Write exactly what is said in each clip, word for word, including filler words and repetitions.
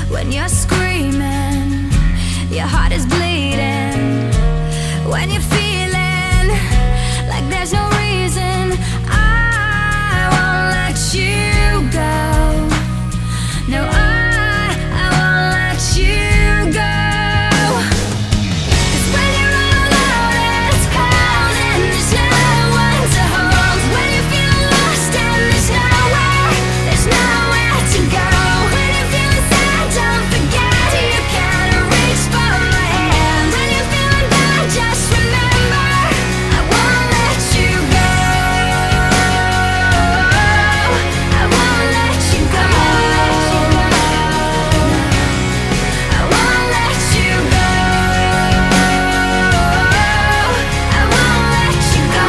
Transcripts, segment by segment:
when you're screaming, your heart is bleeding, when you're feeling like there's no reason, I won't let you go. No, I, I won't let you go. 'Cause when you're all alone, it's cold and there's no one to hold. When you feel lost and there's nowhere, there's nowhere to go. When you're feeling sad, don't forget you can reach for my hand. When you're feeling bad, just remember I won't let you go. I won't let you go. I won't let you go. I won't let you go.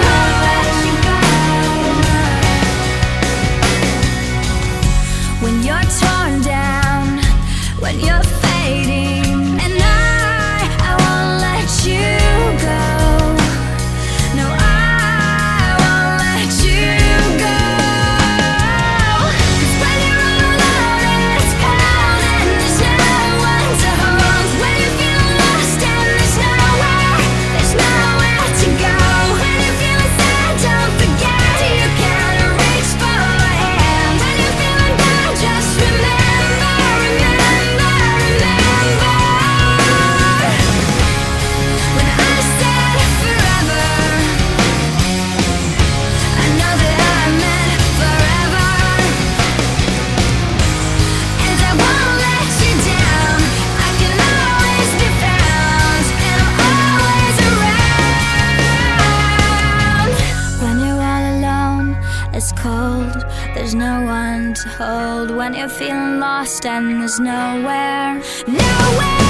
When you're torn down, when you're fading, and I, I won't let you go. No, I won't let you go. 'Cause when you're all alone, it's cold and there's no one to hold. When you feel lost and there's nowhere, there's nowhere to go. When you're feeling sad, don't forget you can reach for my hand. When you're feeling bad, just remember, remember, remember. When I said forever, I know that I meant forever. And I won't let you down. I can always be found, and I'm always around. When you're all alone, it's cold, there's no one to hold. When you're feeling lost and there's nowhere, nowhere